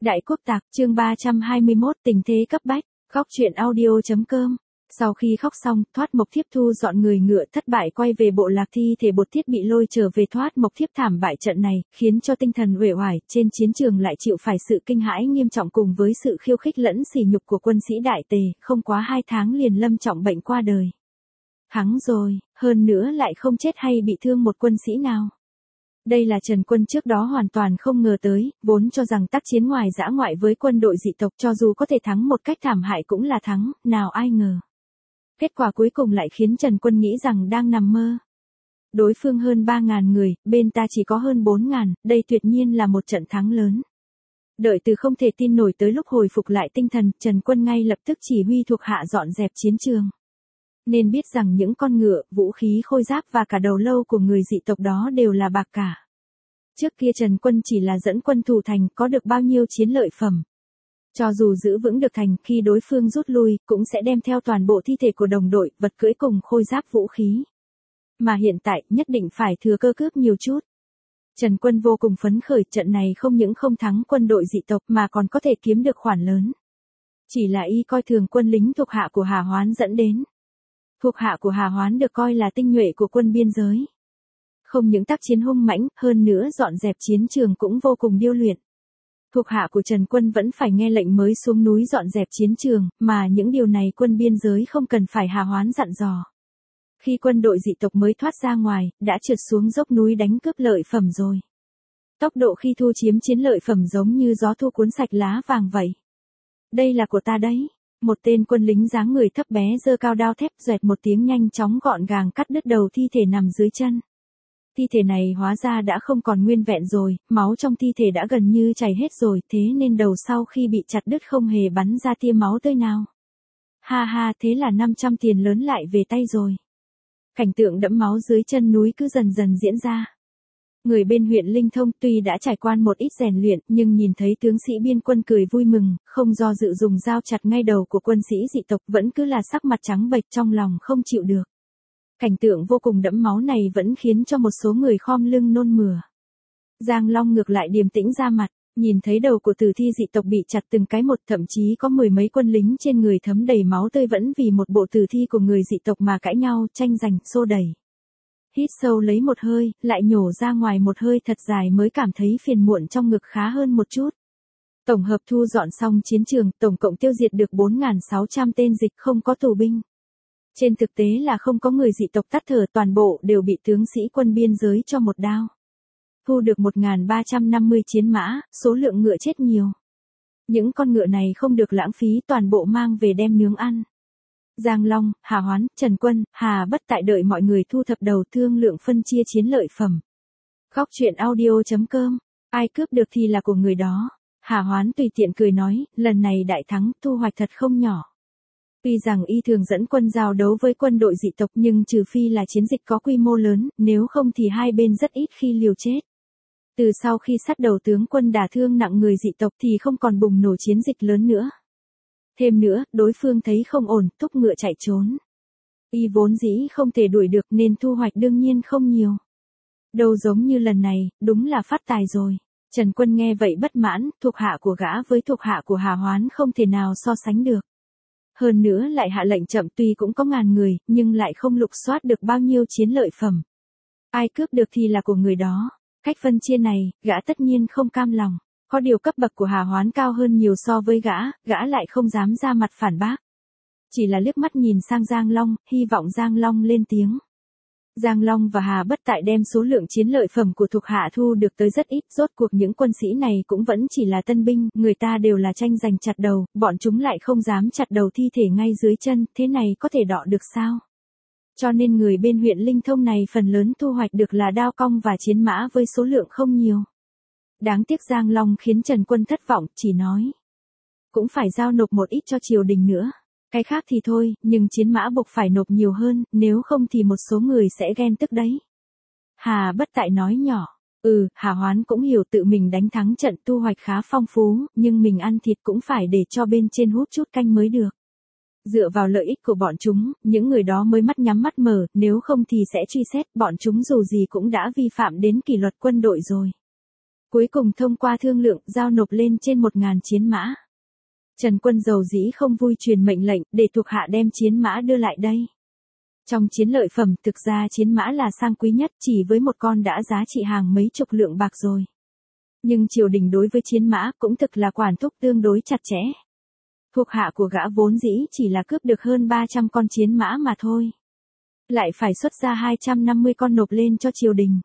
Đại Quốc Tạc, chương 321, tình thế cấp bách, khóc chuyện audio.com. Sau khi khóc xong, Thoát Mộc Thiếp thu dọn người ngựa thất bại quay về bộ lạc, thi thể Bột Thiết bị lôi trở về. Thoát Mộc Thiếp thảm bại trận này, khiến cho tinh thần uể oải, trên chiến trường lại chịu phải sự kinh hãi nghiêm trọng cùng với sự khiêu khích lẫn sỉ nhục của quân sĩ Đại Tề, không quá 2 tháng liền lâm trọng bệnh qua đời. Thắng rồi, hơn nữa lại không chết hay bị thương một quân sĩ nào. Đây là Trần Quân trước đó hoàn toàn không ngờ tới, vốn cho rằng tác chiến ngoài dã ngoại với quân đội dị tộc cho dù có thể thắng một cách thảm hại cũng là thắng, nào ai ngờ. Kết quả cuối cùng lại khiến Trần Quân nghĩ rằng đang nằm mơ. Đối phương hơn 3.000 người, bên ta chỉ có hơn 4.000, đây tuyệt nhiên là một trận thắng lớn. Đợi từ không thể tin nổi tới lúc hồi phục lại tinh thần, Trần Quân ngay lập tức chỉ huy thuộc hạ dọn dẹp chiến trường. Nên biết rằng những con ngựa, vũ khí khôi giáp và cả đầu lâu của người dị tộc đó đều là bạc cả. Trước kia Trần Quân chỉ là dẫn quân thủ thành, có được bao nhiêu chiến lợi phẩm. Cho dù giữ vững được thành, khi đối phương rút lui, cũng sẽ đem theo toàn bộ thi thể của đồng đội, vật cưỡi cùng khôi giáp vũ khí. Mà hiện tại, nhất định phải thừa cơ cướp nhiều chút. Trần Quân vô cùng phấn khởi, trận này không những không thắng quân đội dị tộc mà còn có thể kiếm được khoản lớn. Chỉ là y coi thường quân lính thuộc hạ của Hà Hoán dẫn đến. Thuộc hạ của Hà Hoán được coi là tinh nhuệ của quân biên giới. Không những tác chiến hung mãnh, hơn nữa dọn dẹp chiến trường cũng vô cùng điêu luyện. Thuộc hạ của Trần Quân vẫn phải nghe lệnh mới xuống núi dọn dẹp chiến trường, mà những điều này quân biên giới không cần phải Hà Hoán dặn dò. Khi quân đội dị tộc mới thoát ra ngoài, đã trượt xuống dốc núi đánh cướp lợi phẩm rồi. Tốc độ khi thu chiếm chiến lợi phẩm giống như gió thu cuốn sạch lá vàng vậy. Đây là của ta đấy. Một tên quân lính dáng người thấp bé giơ cao đao thép, xoẹt một tiếng nhanh chóng gọn gàng cắt đứt đầu thi thể nằm dưới chân. Thi thể này hóa ra đã không còn nguyên vẹn rồi, máu trong thi thể đã gần như chảy hết rồi, thế nên đầu sau khi bị chặt đứt không hề bắn ra tia máu tươi nào. Ha ha, thế là 500 tiền lớn lại về tay rồi. Cảnh tượng đẫm máu dưới chân núi cứ dần dần diễn ra. Người bên huyện Linh Thông tuy đã trải qua một ít rèn luyện, nhưng nhìn thấy tướng sĩ biên quân cười vui mừng, không do dự dùng dao chặt ngay đầu của quân sĩ dị tộc, vẫn cứ là sắc mặt trắng bệch, trong lòng không chịu được. Cảnh tượng vô cùng đẫm máu này vẫn khiến cho một số người khom lưng nôn mửa. Giang Long ngược lại điềm tĩnh ra mặt, nhìn thấy đầu của tử thi dị tộc bị chặt từng cái một, thậm chí có 10 mấy quân lính trên người thấm đầy máu tươi vẫn vì một bộ tử thi của người dị tộc mà cãi nhau, tranh giành, xô đẩy. Hít sâu lấy một hơi, lại nhổ ra ngoài một hơi thật dài mới cảm thấy phiền muộn trong ngực khá hơn một chút. Tổng hợp thu dọn xong chiến trường, tổng cộng tiêu diệt được 4.600 tên dịch, không có tù binh. Trên thực tế là không có người dị tộc tắt thở, toàn bộ đều bị tướng sĩ quân biên giới cho một đao. Thu được 1.350 chiến mã, số lượng ngựa chết nhiều. Những con ngựa này không được lãng phí, toàn bộ mang về đem nướng ăn. Giang Long, Hà Hoán, Trần Quân, Hà Bất Tại đợi mọi người thu thập đầu thương lượng phân chia chiến lợi phẩm. Khóc chuyện audio.com, ai cướp được thì là của người đó. Hà Hoán tùy tiện cười nói, lần này đại thắng, thu hoạch thật không nhỏ. Tuy rằng y thường dẫn quân giao đấu với quân đội dị tộc nhưng trừ phi là chiến dịch có quy mô lớn, nếu không thì hai bên rất ít khi liều chết. Từ sau khi sát đầu tướng quân đả thương nặng người dị tộc thì không còn bùng nổ chiến dịch lớn nữa. Thêm nữa, đối phương thấy không ổn, thúc ngựa chạy trốn. Y vốn dĩ không thể đuổi được nên thu hoạch đương nhiên không nhiều. Đâu giống như lần này, đúng là phát tài rồi. Trần Quân nghe vậy bất mãn, thuộc hạ của gã với thuộc hạ của Hà Hoán không thể nào so sánh được. Hơn nữa lại hạ lệnh chậm, tuy cũng có ngàn người, nhưng lại không lục soát được bao nhiêu chiến lợi phẩm. Ai cướp được thì là của người đó. Cách phân chia này, gã tất nhiên không cam lòng. Có điều cấp bậc của Hà Hoán cao hơn nhiều so với gã lại không dám ra mặt phản bác. Chỉ là liếc mắt nhìn sang Giang Long, hy vọng Giang Long lên tiếng. Giang Long và Hà Bất Tại đem số lượng chiến lợi phẩm của thuộc hạ thu được tới rất ít, rốt cuộc những quân sĩ này cũng vẫn chỉ là tân binh, người ta đều là tranh giành chặt đầu, bọn chúng lại không dám chặt đầu thi thể ngay dưới chân, thế này có thể đọ được sao? Cho nên người bên huyện Linh Thông này phần lớn thu hoạch được là đao cong và chiến mã với số lượng không nhiều. Đáng tiếc Giang Long khiến Trần Quân thất vọng, chỉ nói. Cũng phải giao nộp một ít cho triều đình nữa. Cái khác thì thôi, nhưng chiến mã buộc phải nộp nhiều hơn, nếu không thì một số người sẽ ghen tức đấy. Hà Bất Tại nói nhỏ. Hà Hoán cũng hiểu tự mình đánh thắng trận thu hoạch khá phong phú, nhưng mình ăn thịt cũng phải để cho bên trên hút chút canh mới được. Dựa vào lợi ích của bọn chúng, những người đó mới mắt nhắm mắt mở, nếu không thì sẽ truy xét, bọn chúng dù gì cũng đã vi phạm đến kỷ luật quân đội rồi. Cuối cùng thông qua thương lượng, giao nộp lên trên 1.000 chiến mã. Trần Quân dầu dĩ không vui truyền mệnh lệnh, để thuộc hạ đem chiến mã đưa lại đây. Trong chiến lợi phẩm, thực ra chiến mã là sang quý nhất, chỉ với một con đã giá trị hàng mấy chục lượng bạc rồi. Nhưng triều đình đối với chiến mã cũng thực là quản thúc tương đối chặt chẽ. Thuộc hạ của gã vốn dĩ chỉ là cướp được hơn 300 con chiến mã mà thôi. Lại phải xuất ra 250 con nộp lên cho triều đình.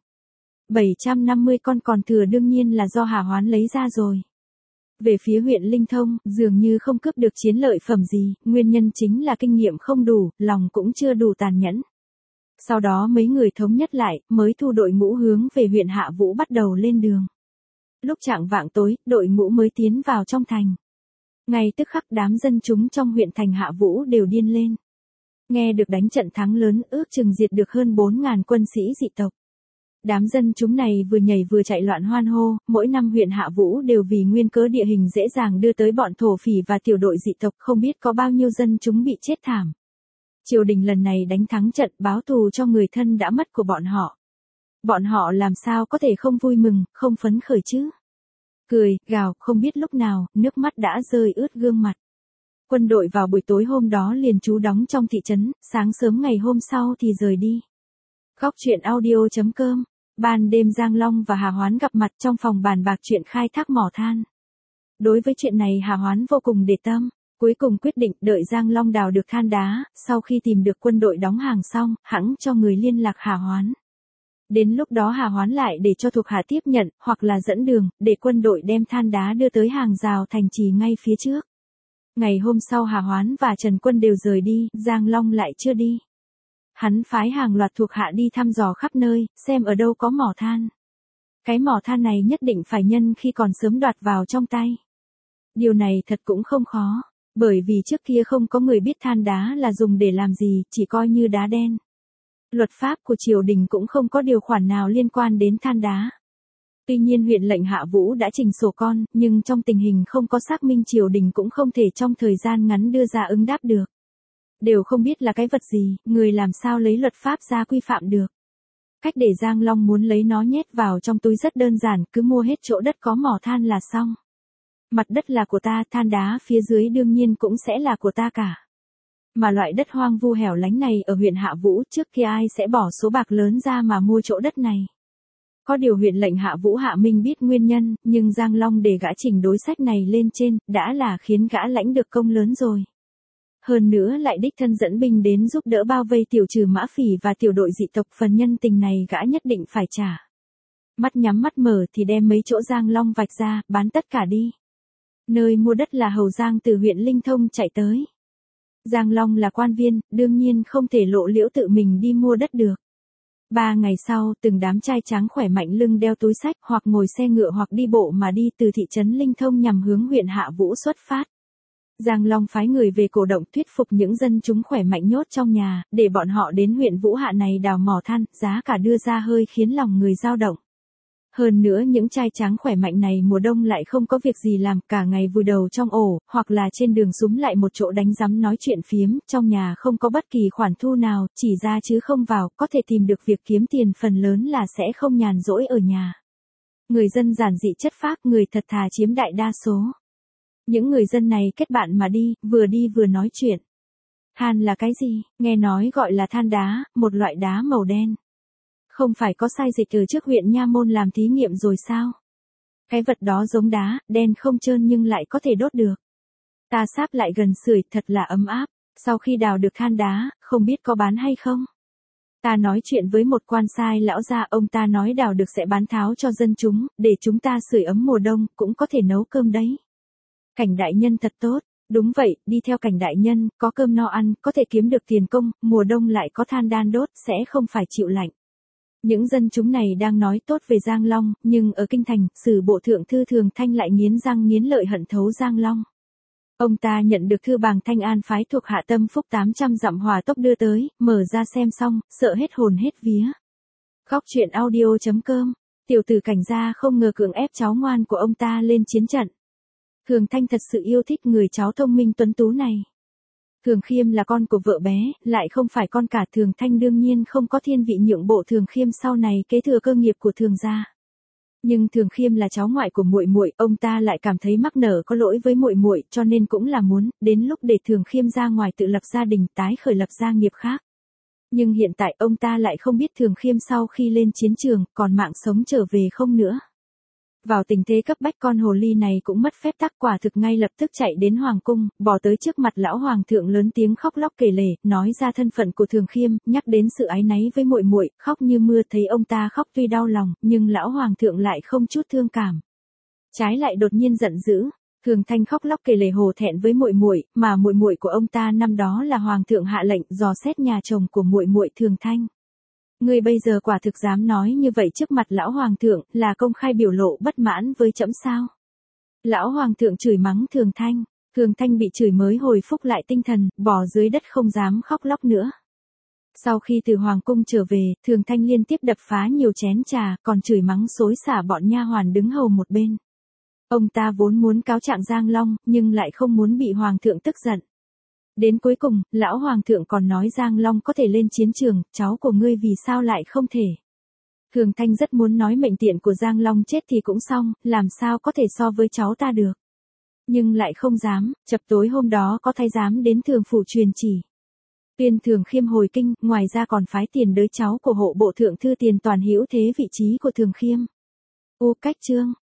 750 con còn thừa đương nhiên là do Hà Hoán lấy ra rồi. Về phía huyện Linh Thông, dường như không cướp được chiến lợi phẩm gì, nguyên nhân chính là kinh nghiệm không đủ, lòng cũng chưa đủ tàn nhẫn. Sau đó mấy người thống nhất lại, mới thu đội ngũ hướng về huyện Hạ Vũ bắt đầu lên đường. Lúc chạng vạng tối, đội ngũ mới tiến vào trong thành. Ngay tức khắc đám dân chúng trong huyện thành Hạ Vũ đều điên lên. Nghe được đánh trận thắng lớn, ước chừng diệt được hơn 4.000 quân sĩ dị tộc. Đám dân chúng này vừa nhảy vừa chạy loạn hoan hô, mỗi năm huyện Hạ Vũ đều vì nguyên cớ địa hình dễ dàng đưa tới bọn thổ phỉ và tiểu đội dị tộc, không biết có bao nhiêu dân chúng bị chết thảm. Triều đình lần này đánh thắng trận báo thù cho người thân đã mất của bọn họ. Bọn họ làm sao có thể không vui mừng, không phấn khởi chứ? Cười, gào, không biết lúc nào, nước mắt đã rơi ướt gương mặt. Quân đội vào buổi tối hôm đó liền trú đóng trong thị trấn, sáng sớm ngày hôm sau thì rời đi. Góc truyện audio.com. Ban đêm Giang Long và Hà Hoán gặp mặt trong phòng bàn bạc chuyện khai thác mỏ than. Đối với chuyện này Hà Hoán vô cùng để tâm, cuối cùng quyết định đợi Giang Long đào được than đá, sau khi tìm được quân đội đóng hàng xong, hẵng cho người liên lạc Hà Hoán. Đến lúc đó Hà Hoán lại để cho thuộc hạ tiếp nhận, hoặc là dẫn đường, để quân đội đem than đá đưa tới hàng rào thành trì ngay phía trước. Ngày hôm sau Hà Hoán và Trần Quân đều rời đi, Giang Long lại chưa đi. Hắn phái hàng loạt thuộc hạ đi thăm dò khắp nơi, xem ở đâu có mỏ than. Cái mỏ than này nhất định phải nhân khi còn sớm đoạt vào trong tay. Điều này thật cũng không khó, bởi vì trước kia không có người biết than đá là dùng để làm gì, chỉ coi như đá đen. Luật pháp của triều đình cũng không có điều khoản nào liên quan đến than đá. Tuy nhiên huyện lệnh Hạ Vũ đã trình sổ con, nhưng trong tình hình không có xác minh triều đình cũng không thể trong thời gian ngắn đưa ra ứng đáp được. Đều không biết là cái vật gì, người làm sao lấy luật pháp ra quy phạm được. Cách để Giang Long muốn lấy nó nhét vào trong túi rất đơn giản, cứ mua hết chỗ đất có mỏ than là xong. Mặt đất là của ta, than đá phía dưới đương nhiên cũng sẽ là của ta cả. Mà loại đất hoang vu hẻo lánh này ở huyện Hạ Vũ trước kia ai sẽ bỏ số bạc lớn ra mà mua chỗ đất này. Có điều huyện lệnh Hạ Vũ Hạ Minh biết nguyên nhân, nhưng Giang Long để gã chỉnh đối sách này lên trên, đã là khiến gã lãnh được công lớn rồi. Hơn nữa lại đích thân dẫn binh đến giúp đỡ bao vây tiểu trừ mã phỉ và tiểu đội dị tộc, phần nhân tình này gã nhất định phải trả. Mắt nhắm mắt mở thì đem mấy chỗ Giang Long vạch ra, bán tất cả đi. Nơi mua đất là Hầu Giang từ huyện Linh Thông chạy tới. Giang Long là quan viên, đương nhiên không thể lộ liễu tự mình đi mua đất được. 3 ngày sau, từng đám trai tráng khỏe mạnh lưng đeo túi xách, hoặc ngồi xe ngựa hoặc đi bộ mà đi từ thị trấn Linh Thông nhằm hướng huyện Hạ Vũ xuất phát. Giang Long phái người về cổ động thuyết phục những dân chúng khỏe mạnh nhốt trong nhà, để bọn họ đến huyện Vũ Hạ này đào mỏ than, giá cả đưa ra hơi khiến lòng người dao động. Hơn nữa những trai tráng khỏe mạnh này mùa đông lại không có việc gì làm, cả ngày vùi đầu trong ổ, hoặc là trên đường súm lại một chỗ đánh rắm nói chuyện phiếm, trong nhà không có bất kỳ khoản thu nào, chỉ ra chứ không vào, có thể tìm được việc kiếm tiền phần lớn là sẽ không nhàn rỗi ở nhà. Người dân giản dị chất phác, người thật thà chiếm đại đa số. Những người dân này kết bạn mà đi vừa nói chuyện. Than là cái gì? Nghe nói gọi là than đá, một loại đá màu đen. Không phải có sai dịch ở trước huyện Nha Môn làm thí nghiệm rồi sao? Cái vật đó giống đá, đen không trơn nhưng lại có thể đốt được. Ta sáp lại gần sưởi thật là ấm áp, sau khi đào được than đá, không biết có bán hay không? Ta nói chuyện với một quan sai lão gia, ông ta nói đào được sẽ bán tháo cho dân chúng, để chúng ta sưởi ấm mùa đông, cũng có thể nấu cơm đấy. Cảnh đại nhân thật tốt, đúng vậy, đi theo Cảnh đại nhân, có cơm no ăn, có thể kiếm được tiền công, mùa đông lại có than đan đốt, sẽ không phải chịu lạnh. Những dân chúng này đang nói tốt về Giang Long, nhưng ở kinh thành, Sử bộ thượng thư Thường Thanh lại nghiến răng nghiến lợi hận thấu Giang Long. Ông ta nhận được thư bàng Thanh An phái thuộc hạ Tâm Phúc 800 dặm hỏa tốc đưa tới, mở ra xem xong, sợ hết hồn hết vía. Góc truyện audio.com, tiểu tử Cảnh gia không ngờ cưỡng ép cháu ngoan của ông ta lên chiến trận. Thường Thanh thật sự yêu thích người cháu thông minh tuấn tú này. Thường Khiêm là con của vợ bé, lại không phải con cả, Thường Thanh đương nhiên không có thiên vị nhượng bộ Thường Khiêm sau này kế thừa cơ nghiệp của Thường gia. Nhưng Thường Khiêm là cháu ngoại của muội muội, ông ta lại cảm thấy mắc nở có lỗi với muội muội, cho nên cũng là muốn đến lúc để Thường Khiêm ra ngoài tự lập gia đình, tái khởi lập gia nghiệp khác. Nhưng hiện tại ông ta lại không biết Thường Khiêm sau khi lên chiến trường, còn mạng sống trở về không nữa. Vào tình thế cấp bách, con hồ ly này cũng mất phép tắc, quả thực ngay lập tức chạy đến hoàng cung, bỏ tới trước mặt lão hoàng thượng lớn tiếng khóc lóc kể lể, nói ra thân phận của Thường Khiêm, nhắc đến sự áy náy với muội muội, khóc như mưa. Thấy ông ta khóc tuy đau lòng, nhưng lão hoàng thượng lại không chút thương cảm. Trái lại đột nhiên giận dữ. Thường Thanh khóc lóc kể lể hổ thẹn với muội muội, mà muội muội của ông ta năm đó là hoàng thượng hạ lệnh dò xét nhà chồng của muội muội Thường Thanh. Ngươi bây giờ quả thực dám nói như vậy trước mặt lão hoàng thượng, là công khai biểu lộ bất mãn với trẫm sao? Lão hoàng thượng chửi mắng Thường Thanh. Thường Thanh bị chửi mới hồi phục lại tinh thần, bò dưới đất không dám khóc lóc nữa. Sau khi từ hoàng cung trở về, Thường Thanh liên tiếp đập phá nhiều chén trà, còn chửi mắng xối xả bọn nha hoàn đứng hầu một bên. Ông ta vốn muốn cáo trạng Giang Long, nhưng lại không muốn bị hoàng thượng tức giận. Đến cuối cùng, lão hoàng thượng còn nói Giang Long có thể lên chiến trường, cháu của ngươi vì sao lại không thể. Thường Thanh rất muốn nói mệnh tiện của Giang Long chết thì cũng xong, làm sao có thể so với cháu ta được. Nhưng lại không dám, chập tối hôm đó có thái giám đến thường phủ truyền chỉ. Tuyên Thường Khiêm hồi kinh, ngoài ra còn phái tiền đới cháu của hộ bộ thượng thư Tiền Toàn hữu thế vị trí của Thường Khiêm. Cách chương.